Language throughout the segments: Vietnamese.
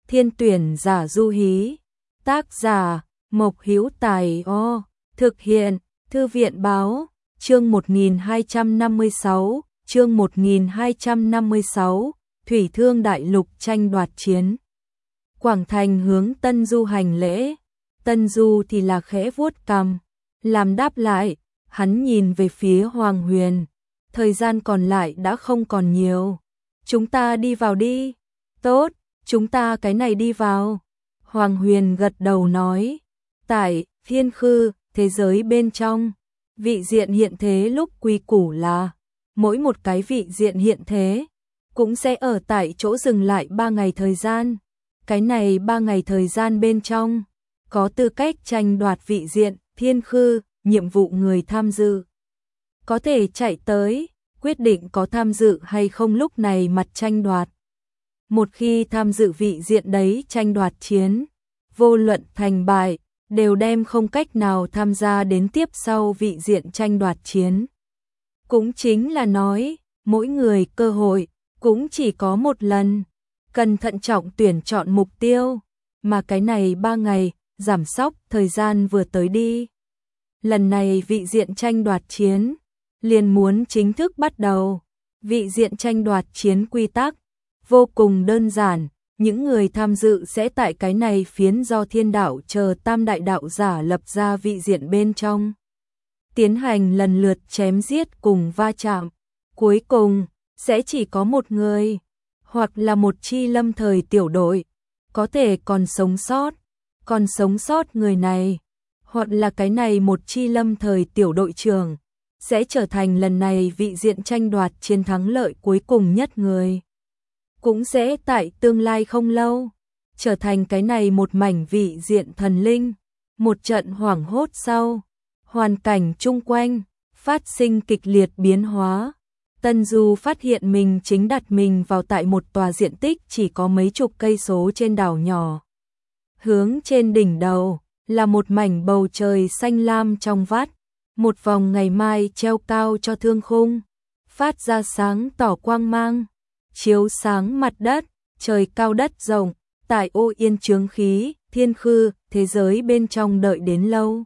Thiên tuyển giả du hí. Tác giả Mộc Hữu Tài. Thực hiện Thư viện báo. Chương 1256, chương 1256, Thủy Thương Đại Lục tranh đoạt chiến. Quảng Thành hướng Tân Du hành lễ, Tân Du thì là khẽ vuốt cằm, làm đáp lại, hắn nhìn về phía Hoàng Huyền, thời gian còn lại đã không còn nhiều, chúng ta đi vào đi. Tốt, chúng ta cái này đi vào. Hoàng Huyền gật đầu nói, tại Thiên Khư, thế giới bên trong, vị diện hiện thế lúc quy củ là, mỗi một cái vị diện hiện thế, cũng sẽ ở tại chỗ dừng lại 3 ngày thời gian. Cái này 3 ngày thời gian bên trong, có tư cách tranh đoạt vị diện, Thiên Khư, nhiệm vụ người tham dự. Có thể chạy tới, quyết định có tham dự hay không lúc này mặt tranh đoạt. Một khi tham dự vị diện đấy tranh đoạt chiến, vô luận thành bại, đều đem không cách nào tham gia đến tiếp sau vị diện tranh đoạt chiến. Cũng chính là nói, mỗi người cơ hội, cũng chỉ có một lần, cần thận trọng tuyển chọn mục tiêu, mà cái này 3 ngày, giảm sóc thời gian vừa tới đi. Lần này vị diện tranh đoạt chiến, liền muốn chính thức bắt đầu. Vị diện tranh đoạt chiến quy tắc, vô cùng đơn giản, những người tham dự sẽ tại cái này phiến do thiên đạo chờ tam đại đạo giả lập ra vị diện bên trong. Tiến hành lần lượt chém giết cùng va chạm, cuối cùng, sẽ chỉ có một người, hoặc là một chi lâm thời tiểu đội, có thể còn sống sót người này, hoặc là cái này một chi lâm thời tiểu đội trưởng, sẽ trở thành lần này vị diện tranh đoạt chiến thắng lợi cuối cùng nhất người. Cũng sẽ tại tương lai không lâu, trở thành cái này một mảnh vị diện thần linh. Một trận hoảng hốt sau, hoàn cảnh chung quanh, phát sinh kịch liệt biến hóa. Tân Du phát hiện mình chính đặt mình vào tại một tòa diện tích chỉ có mấy chục cây số trên đảo nhỏ. Hướng trên đỉnh đầu, là một mảnh bầu trời xanh lam trong vắt, một vòng ngày mai treo cao cho thương khung, phát ra sáng tỏ quang mang, chiếu sáng mặt đất, trời cao đất rộng, tại ô yên chướng khí, Thiên Khư, thế giới bên trong đợi đến lâu.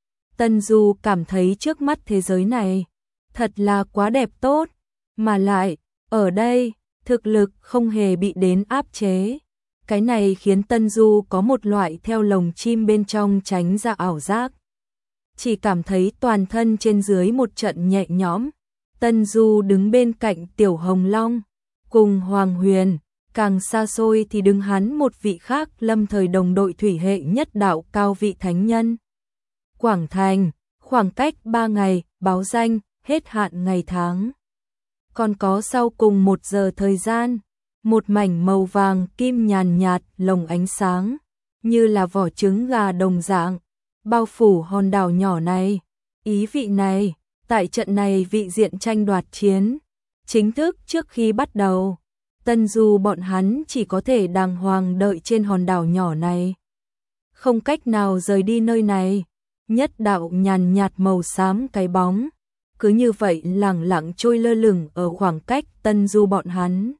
Tân Du cảm thấy trước mắt thế giới này, thật là quá đẹp tốt, mà lại, ở đây, thực lực không hề bị đến áp chế. Cái này khiến Tân Du có một loại theo lồng chim bên trong tránh ra ảo giác. Chỉ cảm thấy toàn thân trên dưới một trận nhẹ nhõm. Tân Du đứng bên cạnh Tiểu Hồng Long, cùng Hoàng Huyền, càng xa xôi thì đứng hắn một vị khác lâm thời đồng đội thủy hệ nhất đạo cao vị thánh nhân. Quảng Thành, khoảng cách 3 ngày, báo danh, hết hạn ngày tháng. Còn có sau cùng 1 giờ thời gian, một mảnh màu vàng kim nhàn nhạt lồng ánh sáng, như là vỏ trứng gà đồng dạng, bao phủ hòn đảo nhỏ này. Ý vị này, tại trận này vị diện tranh đoạt chiến, chính thức trước khi bắt đầu, Tân Du bọn hắn chỉ có thể đàng hoàng đợi trên hòn đảo nhỏ này. Không cách nào rời đi nơi này, nhất đạo nhàn nhạt màu xám cái bóng, cứ như vậy lẳng lặng trôi lơ lửng ở khoảng cách Tân Du bọn hắn.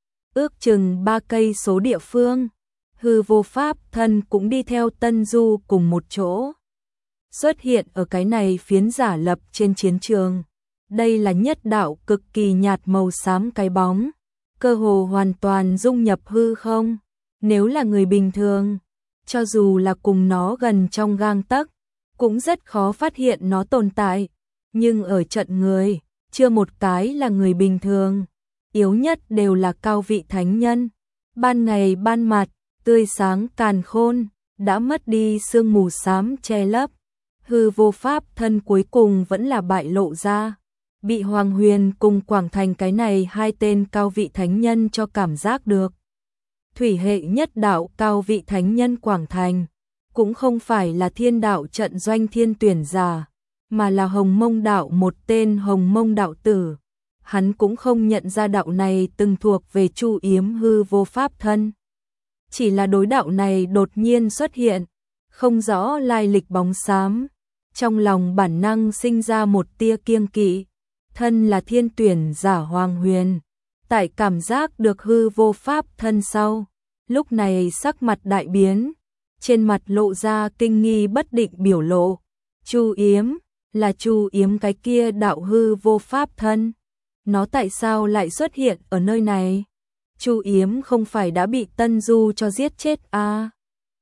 Ước chừng 3 cây số địa phương, Hư Vô Pháp thân cũng đi theo Tân Du cùng một chỗ. Xuất hiện ở cái này phiến giả lập trên chiến trường. Đây là nhất đạo cực kỳ nhạt màu xám cái bóng, cơ hồ hoàn toàn dung nhập hư không. Nếu là người bình thường, cho dù là cùng nó gần trong gang tấc, cũng rất khó phát hiện nó tồn tại. Nhưng ở trận người, chưa một cái là người bình thường. Yếu nhất đều là cao vị thánh nhân. Ban ngày ban mặt, tươi sáng càn khôn, đã mất đi sương mù xám che lấp. Hư Vô Pháp thân cuối cùng vẫn là bại lộ ra. Bị Hoàng Huyền cùng Quảng Thành cái này 2 tên cao vị thánh nhân cho cảm giác được. Thủy hệ nhất đạo cao vị thánh nhân Quảng Thành, cũng không phải là thiên đạo trận doanh thiên tuyển giả, mà là Hồng Mông đạo một tên Hồng Mông đạo tử. Hắn cũng không nhận ra đạo này từng thuộc về Chu Yếm Hư Vô Pháp thân. Chỉ là đối đạo này đột nhiên xuất hiện, không rõ lai lịch bóng xám, trong lòng bản năng sinh ra một tia kiêng kỵ. Thân là thiên tuyển giả Hoàng Huyền, tại cảm giác được Hư Vô Pháp thân sau, lúc này sắc mặt đại biến, trên mặt lộ ra kinh nghi bất định biểu lộ. Chu Yếm, là Chu Yếm cái kia đạo hư vô pháp thân. Nó tại sao lại xuất hiện ở nơi này? Chu Yếm không phải đã bị Tân Du cho giết chết à?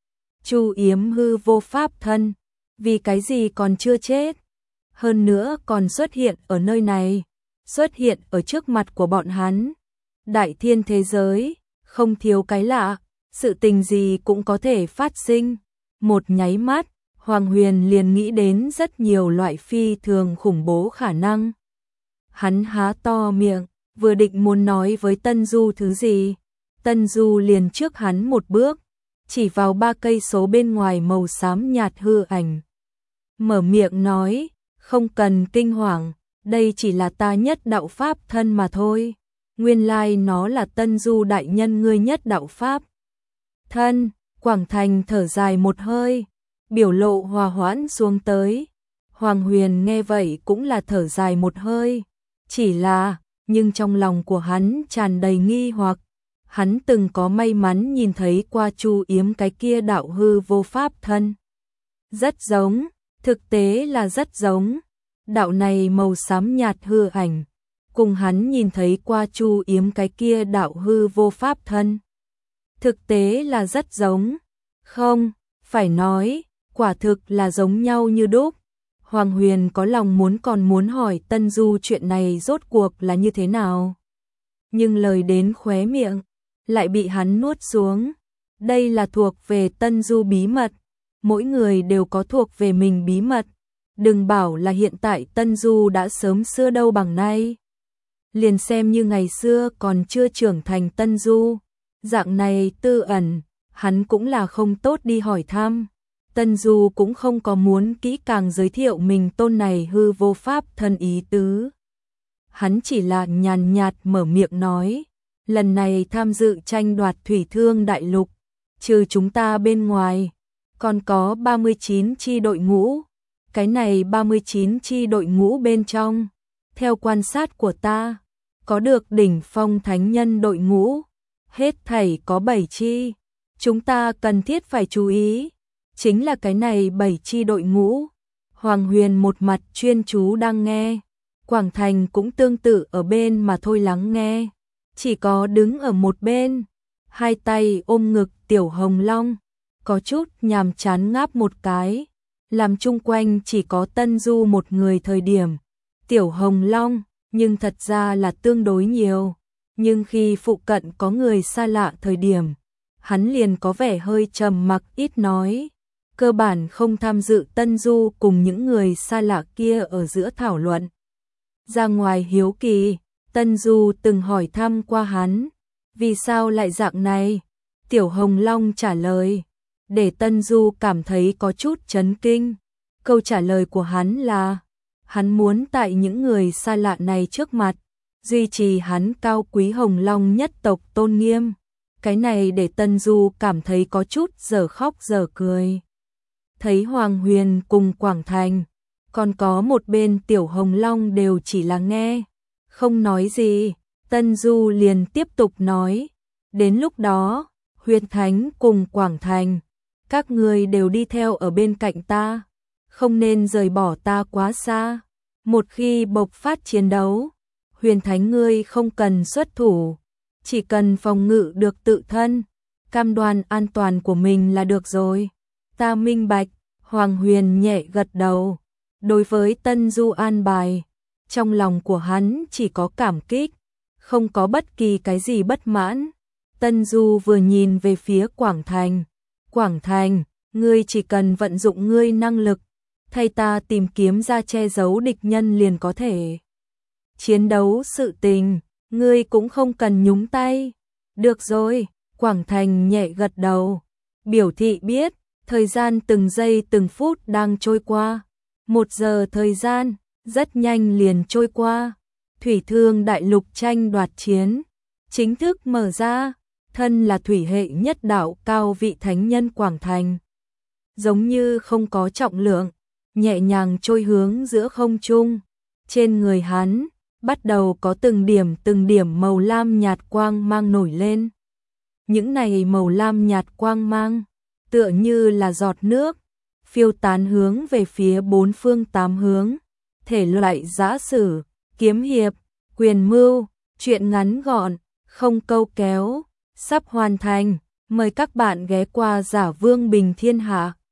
Chu Yếm hư vô pháp thân, vì cái gì còn chưa chết? Hơn nữa còn xuất hiện ở nơi này, xuất hiện ở trước mặt của bọn hắn. Đại thiên thế giới, không thiếu cái lạ, sự tình gì cũng có thể phát sinh. Một nháy mắt, Hoàng Huyền liền nghĩ đến rất nhiều loại phi thường khủng bố khả năng. Hắn há to miệng, vừa định muốn nói với Tân Du thứ gì, Tân Du liền trước hắn một bước, chỉ vào 3 cây số bên ngoài màu xám nhạt hư ảnh. Mở miệng nói, không cần kinh hoàng, đây chỉ là ta nhất đạo pháp thân mà thôi. Nguyên lai nó là Tân Du đại nhân ngươi nhất đạo pháp thân. Quảng Thành thở dài một hơi, biểu lộ hòa hoãn xuống tới. Hoàng Huyền nghe vậy cũng là thở dài một hơi, chỉ là, nhưng trong lòng của hắn tràn đầy nghi hoặc. Hắn từng có may mắn nhìn thấy qua Chu Yếm cái kia đạo hư vô pháp thân. Rất giống, thực tế là rất giống. Đạo này màu xám nhạt hư ảnh, cùng hắn nhìn thấy qua Chu Yếm cái kia đạo hư vô pháp thân. Thực tế là rất giống. Không, phải nói, quả thực là giống nhau như đúc. Hoàng Huyền có lòng còn muốn hỏi Tân Du chuyện này rốt cuộc là như thế nào. Nhưng lời đến khóe miệng, lại bị hắn nuốt xuống. Đây là thuộc về Tân Du bí mật. Mỗi người đều có thuộc về mình bí mật. Đừng bảo là hiện tại Tân Du đã sớm xưa đâu bằng nay. Liền xem như ngày xưa còn chưa trưởng thành Tân Du. Dạng này tư ẩn, hắn cũng là không tốt đi hỏi thăm. Tân Du cũng không có muốn kỹ càng giới thiệu mình tôn này hư vô pháp thân ý tứ. Hắn chỉ là nhàn nhạt mở miệng nói, lần này tham dự tranh đoạt thủy thương đại lục, trừ chúng ta bên ngoài, còn có 39 chi đội ngũ. Cái này 39 chi đội ngũ bên trong, theo quan sát của ta, có được đỉnh phong thánh nhân đội ngũ, hết thảy có 7 chi. Chúng ta cần thiết phải chú ý, chính là cái này 7 chi đội ngũ. Hoàng Huyền một mặt chuyên chú đang nghe, Quảng Thành cũng tương tự ở bên mà thôi lắng nghe, chỉ có đứng ở một bên, hai tay ôm ngực Tiểu Hồng Long, có chút nhàm chán ngáp một cái, làm chung quanh chỉ có Tân Du một người thời điểm. Tiểu Hồng Long, nhưng thật ra là tương đối nhiều, nhưng khi phụ cận có người xa lạ thời điểm, hắn liền có vẻ hơi trầm mặc ít nói, cơ bản không tham dự Tân Du cùng những người xa lạ kia ở giữa thảo luận. Ra ngoài hiếu kỳ, Tân Du từng hỏi thăm qua hắn, vì sao lại dạng này? Tiểu Hồng Long trả lời, để Tân Du cảm thấy có chút chấn kinh. Câu trả lời của hắn là, hắn muốn tại những người xa lạ này trước mặt, duy trì hắn cao quý Hồng Long nhất tộc tôn nghiêm. Cái này để Tân Du cảm thấy có chút dở khóc dở cười. Thấy Hoàng Huyền cùng Quảng Thành, còn có một bên Tiểu Hồng Long đều chỉ là nghe, không nói gì. Tân Du liền tiếp tục nói, đến lúc đó, Huyền Thánh cùng Quảng Thành, các người đều đi theo ở bên cạnh ta, không nên rời bỏ ta quá xa. Một khi bộc phát chiến đấu, Huyền Thánh ngươi không cần xuất thủ, chỉ cần phòng ngự được tự thân, cam đoan an toàn của mình là được rồi. Ta minh bạch. Hoàng Huyền nhẹ gật đầu. Đối với Tân Du an bài, trong lòng của hắn chỉ có cảm kích, không có bất kỳ cái gì bất mãn. Tân Du vừa nhìn về phía Quảng Thành. Quảng Thành, ngươi chỉ cần vận dụng ngươi năng lực, thay ta tìm kiếm ra che giấu địch nhân liền có thể. Chiến đấu sự tình, ngươi cũng không cần nhúng tay. Được rồi, Quảng Thành nhẹ gật đầu, biểu thị biết. Thời gian từng giây từng phút đang trôi qua. 1 giờ thời gian, rất nhanh liền trôi qua. Thủy thương đại lục tranh đoạt chiến, chính thức mở ra. Thân là thủy hệ nhất đạo cao vị thánh nhân Quảng Thành, giống như không có trọng lượng, nhẹ nhàng trôi hướng giữa không trung. Trên người hắn, bắt đầu có từng điểm màu lam nhạt quang mang nổi lên. những này màu lam nhạt quang mang, tựa như là giọt nước, phiêu tán hướng về phía bốn phương tám hướng, thể loại giã sử, kiếm hiệp, quyền mưu, truyện ngắn gọn, không câu kéo, sắp hoàn thành, mời các bạn ghé qua Giả Vương Bình Thiên Hạ.